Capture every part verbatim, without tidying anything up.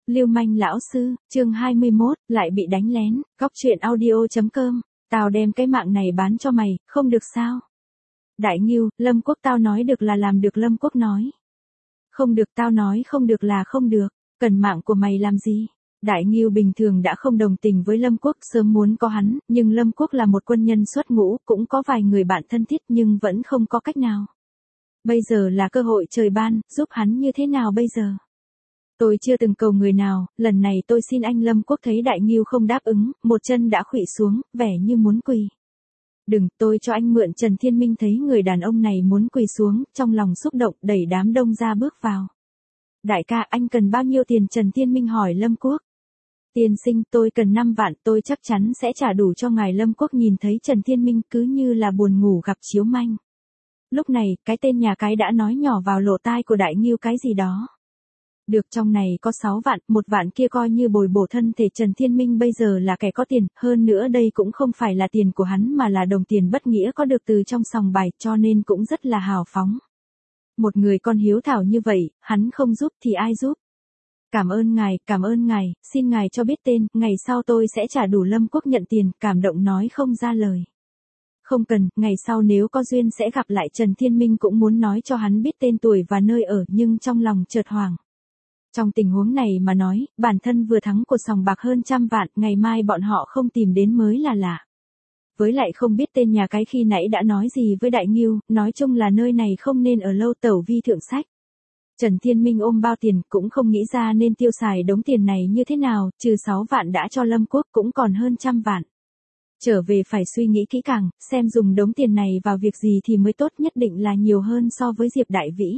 Lưu manh lão sư, chương hai mươi mốt, lại bị đánh lén, góc truyện audio chấm com, tao đem cái mạng này bán cho mày, không được sao? Đại Ngưu, Lâm Quốc tao nói được là làm được. Lâm Quốc nói. Không được, tao nói không được là không được, cần mạng của mày làm gì? Đại Ngưu bình thường đã không đồng tình với Lâm Quốc, sớm muốn có hắn, nhưng Lâm Quốc là một quân nhân xuất ngũ, cũng có vài người bạn thân thiết nhưng vẫn không có cách nào. Bây giờ là cơ hội trời ban, giúp hắn như thế nào bây giờ? Tôi chưa từng cầu người nào, lần này tôi xin anh. Lâm Quốc thấy Đại Ngưu không đáp ứng, một chân đã khuỵu xuống, vẻ như muốn quỳ. Đừng, tôi cho anh mượn. Trần Thiên Minh thấy người đàn ông này muốn quỳ xuống, trong lòng xúc động, đẩy đám đông ra bước vào. Đại ca, anh cần bao nhiêu tiền? Trần Thiên Minh hỏi Lâm Quốc. Tiên sinh, tôi cần năm vạn, tôi chắc chắn sẽ trả đủ cho ngài. Lâm Quốc nhìn thấy Trần Thiên Minh cứ như là buồn ngủ gặp chiếu manh. Lúc này, cái tên nhà cái đã nói nhỏ vào lỗ tai của Đại Ngưu cái gì đó. Được, trong này có sáu vạn, một vạn kia coi như bồi bổ thân thể. Trần Thiên Minh bây giờ là kẻ có tiền, hơn nữa đây cũng không phải là tiền của hắn mà là đồng tiền bất nghĩa có được từ trong sòng bài, cho nên cũng rất là hào phóng. Một người con hiếu thảo như vậy, hắn không giúp thì ai giúp? Cảm ơn ngài, cảm ơn ngài, xin ngài cho biết tên, ngày sau tôi sẽ trả đủ. Lâm Quốc nhận tiền, cảm động nói không ra lời. Không cần, ngày sau nếu có duyên sẽ gặp lại. Trần Thiên Minh cũng muốn nói cho hắn biết tên tuổi và nơi ở, nhưng trong lòng chợt hoảng. Trong tình huống này mà nói, bản thân vừa thắng của sòng bạc hơn trăm vạn, ngày mai bọn họ không tìm đến mới là lạ. Với lại không biết tên nhà cái khi nãy đã nói gì với Đại Ngưu, nói chung là nơi này không nên ở lâu. Tẩu vi thượng sách. Trần Thiên Minh ôm bao tiền, cũng không nghĩ ra nên tiêu xài đống tiền này như thế nào, trừ sáu vạn đã cho Lâm Quốc cũng còn hơn trăm vạn. Trở về phải suy nghĩ kỹ càng, xem dùng đống tiền này vào việc gì thì mới tốt, nhất định là nhiều hơn so với Diệp Đại Vĩ.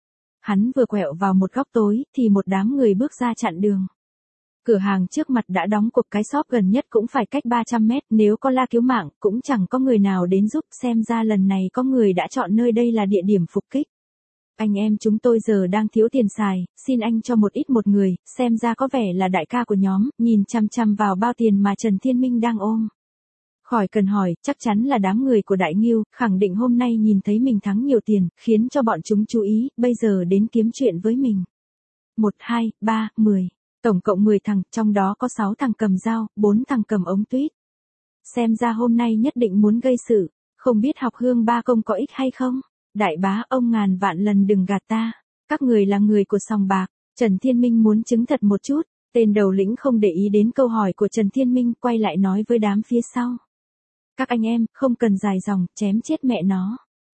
Hắn vừa quẹo vào một góc tối, thì một đám người bước ra chặn đường. Cửa hàng trước mặt đã đóng cục, cái shop gần nhất cũng phải cách ba trăm mét, nếu có la cứu mạng, cũng chẳng có người nào đến giúp, xem ra lần này có người đã chọn nơi đây là địa điểm phục kích. Anh em chúng tôi giờ đang thiếu tiền xài, xin anh cho một ít một người, xem ra có vẻ là đại ca của nhóm, nhìn chăm chăm vào bao tiền mà Trần Thiên Minh đang ôm. Khỏi cần hỏi, chắc chắn là đám người của Đại Ngưu, khẳng định hôm nay nhìn thấy mình thắng nhiều tiền, khiến cho bọn chúng chú ý, bây giờ đến kiếm chuyện với mình. Một, hai, ba, mười. Tổng cộng mười thằng, trong đó có sáu thằng cầm dao, bốn thằng cầm ống tuyết. Xem ra hôm nay nhất định muốn gây sự, không biết học hương ba công có ích hay không? Đại bá, ông ngàn vạn lần đừng gạt ta. Các người là người của sòng bạc. Trần Thiên Minh muốn chứng thật một chút. Tên đầu lĩnh không để ý đến câu hỏi của Trần Thiên Minh, quay lại nói với đám phía sau. Các anh em, không cần dài dòng, chém chết mẹ nó.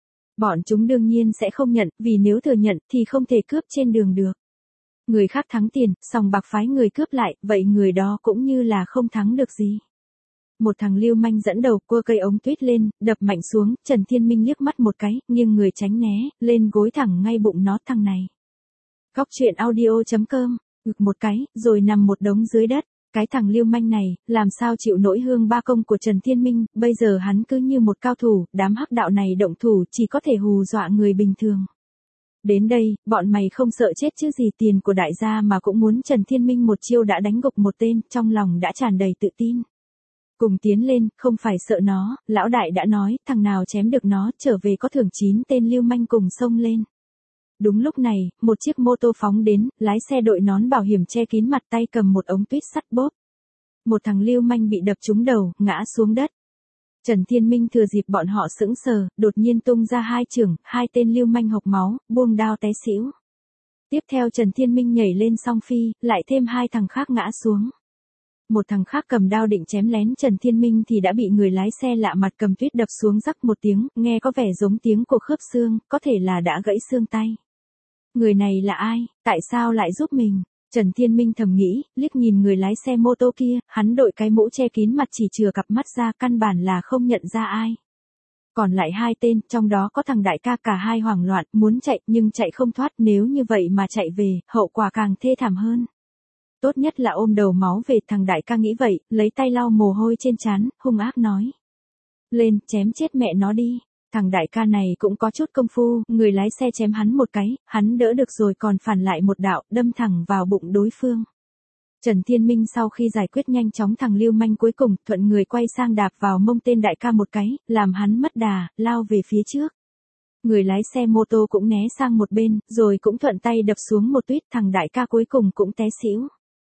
Bọn chúng đương nhiên sẽ không nhận, vì nếu thừa nhận thì không thể cướp trên đường được. Người khác thắng tiền, sòng bạc phái người cướp lại, vậy người đó cũng như là không thắng được gì. Một thằng lưu manh dẫn đầu cua cây ống tuyết lên, đập mạnh xuống. Trần Thiên Minh liếc mắt một cái, nghiêng người tránh né, lên gối thẳng ngay bụng nó. Thằng này. Góc truyện audio chấm com, ngực một cái, rồi nằm một đống dưới đất. Cái thằng lưu manh này, làm sao chịu nổi hương ba công của Trần Thiên Minh, bây giờ hắn cứ như một cao thủ, đám hắc đạo này động thủ chỉ có thể hù dọa người bình thường. Đến đây, bọn mày không sợ chết chứ gì, tiền của đại gia mà cũng muốn. Trần Thiên Minh một chiêu đã đánh gục một tên, trong lòng đã tràn đầy tự tin. Cùng tiến lên, không phải sợ nó, lão đại đã nói, thằng nào chém được nó, trở về có thưởng. Chín tên lưu manh cùng xông lên. Đúng lúc này, một chiếc mô tô phóng đến, lái xe đội nón bảo hiểm che kín mặt, tay cầm một ống tuyết sắt bóp. Một thằng lưu manh bị đập trúng đầu, ngã xuống đất. Trần Thiên Minh thừa dịp bọn họ sững sờ, đột nhiên tung ra hai chưởng, hai tên lưu manh hộc máu, buông đao té xỉu. Tiếp theo Trần Thiên Minh nhảy lên song phi, lại thêm hai thằng khác ngã xuống. Một thằng khác cầm đao định chém lén Trần Thiên Minh thì đã bị người lái xe lạ mặt cầm tuyết đập xuống. Rắc một tiếng, nghe có vẻ giống tiếng của khớp xương, có thể là đã gãy xương tay. Người này là ai, tại sao lại giúp mình? Trần Thiên Minh thầm nghĩ, liếc nhìn người lái xe mô tô kia, hắn đội cái mũ che kín mặt chỉ chừa cặp mắt ra, căn bản là không nhận ra ai. Còn lại hai tên, trong đó có thằng đại ca, cả hai hoảng loạn, muốn chạy nhưng chạy không thoát, nếu như vậy mà chạy về, hậu quả càng thê thảm hơn. Tốt nhất là ôm đầu máu về. Thằng đại ca nghĩ vậy, lấy tay lau mồ hôi trên trán, hung ác nói. Lên, chém chết mẹ nó đi. Thằng đại ca này cũng có chút công phu, người lái xe chém hắn một cái, hắn đỡ được rồi còn phản lại một đạo, đâm thẳng vào bụng đối phương. Trần Thiên Minh sau khi giải quyết nhanh chóng thằng lưu manh cuối cùng, thuận người quay sang đạp vào mông tên đại ca một cái, làm hắn mất đà, lao về phía trước. Người lái xe mô tô cũng né sang một bên, rồi cũng thuận tay đập xuống một tuyết, thằng đại ca cuối cùng cũng té xỉu.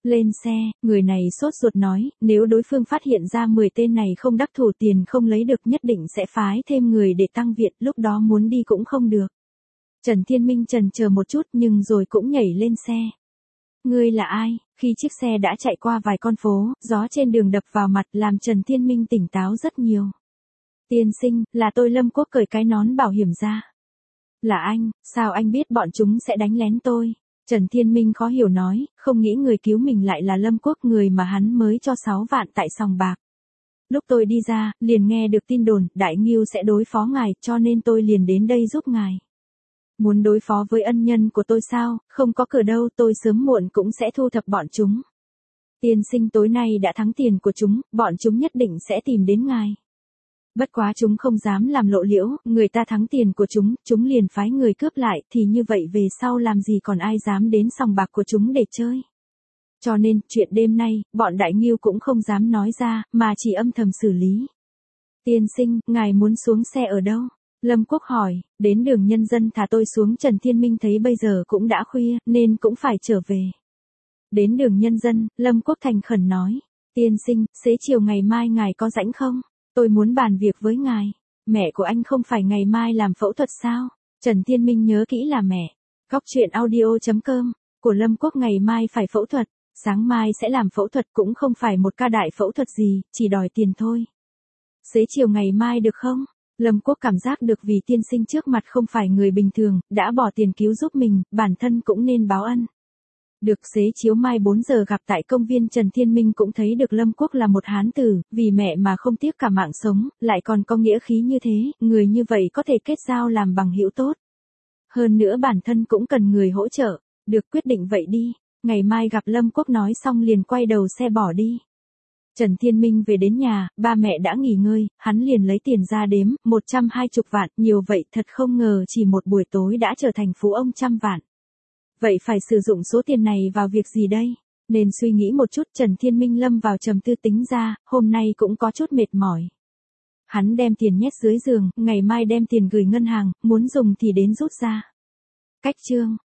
Lên xe, người này sốt ruột nói, nếu đối phương phát hiện ra mười tên này không đắc thủ tiền không lấy được nhất định sẽ phái thêm người để tăng viện, lúc đó muốn đi cũng không được. Trần Thiên Minh chần chờ một chút nhưng rồi cũng nhảy lên xe. Ngươi là ai? Khi chiếc xe đã chạy qua vài con phố, gió trên đường đập vào mặt làm Trần Thiên Minh tỉnh táo rất nhiều. Tiên sinh, là tôi Lâm Quốc cởi cái nón bảo hiểm ra. Là anh, sao anh biết bọn chúng sẽ đánh lén tôi? Trần Thiên Minh khó hiểu nói, không nghĩ người cứu mình lại là Lâm Quốc, người mà hắn mới cho sáu vạn tại sòng bạc. Lúc tôi đi ra, liền nghe được tin đồn, Đại Ngưu sẽ đối phó ngài, cho nên tôi liền đến đây giúp ngài. Muốn đối phó với ân nhân của tôi sao, không có cửa đâu, tôi sớm muộn cũng sẽ thu thập bọn chúng. Tiên sinh tối nay đã thắng tiền của chúng, bọn chúng nhất định sẽ tìm đến ngài. Bất quá chúng không dám làm lộ liễu, người ta thắng tiền của chúng, chúng liền phái người cướp lại, thì như vậy về sau làm gì còn ai dám đến sòng bạc của chúng để chơi. Cho nên, chuyện đêm nay, bọn Đại Ngưu cũng không dám nói ra, mà chỉ âm thầm xử lý. Tiên sinh, ngài muốn xuống xe ở đâu? Lâm Quốc hỏi, đến đường Nhân Dân thả tôi xuống. Trần Thiên Minh thấy bây giờ cũng đã khuya, nên cũng phải trở về. Đến đường Nhân Dân, Lâm Quốc thành khẩn nói, tiên sinh, xế chiều ngày mai ngài có rảnh không? Tôi muốn bàn việc với ngài. Mẹ của anh không phải ngày mai làm phẫu thuật sao? Trần Thiên Minh nhớ kỹ là mẹ. Góc truyện audio chấm com của Lâm Quốc ngày mai phải phẫu thuật. Sáng mai sẽ làm phẫu thuật, cũng không phải một ca đại phẫu thuật gì, chỉ đòi tiền thôi. Xế chiều ngày mai được không? Lâm Quốc cảm giác được vì tiên sinh trước mặt không phải người bình thường, đã bỏ tiền cứu giúp mình, bản thân cũng nên báo ân. Được, xế chiếu mai bốn giờ gặp tại công viên. Trần Thiên Minh cũng thấy được Lâm Quốc là một hán tử, vì mẹ mà không tiếc cả mạng sống, lại còn có nghĩa khí như thế, người như vậy có thể kết giao làm bằng hữu tốt. Hơn nữa bản thân cũng cần người hỗ trợ, được, quyết định vậy đi, ngày mai gặp. Lâm Quốc nói xong liền quay đầu xe bỏ đi. Trần Thiên Minh về đến nhà, ba mẹ đã nghỉ ngơi, hắn liền lấy tiền ra đếm, một trăm hai mươi vạn, nhiều vậy thật không ngờ chỉ một buổi tối đã trở thành phú ông trăm vạn. Vậy phải sử dụng số tiền này vào việc gì đây? Nên suy nghĩ một chút. Trần Thiên Minh lâm vào trầm tư, tính ra, hôm nay cũng có chút mệt mỏi. Hắn đem tiền nhét dưới giường, ngày mai đem tiền gửi ngân hàng, muốn dùng thì đến rút ra. Cách chương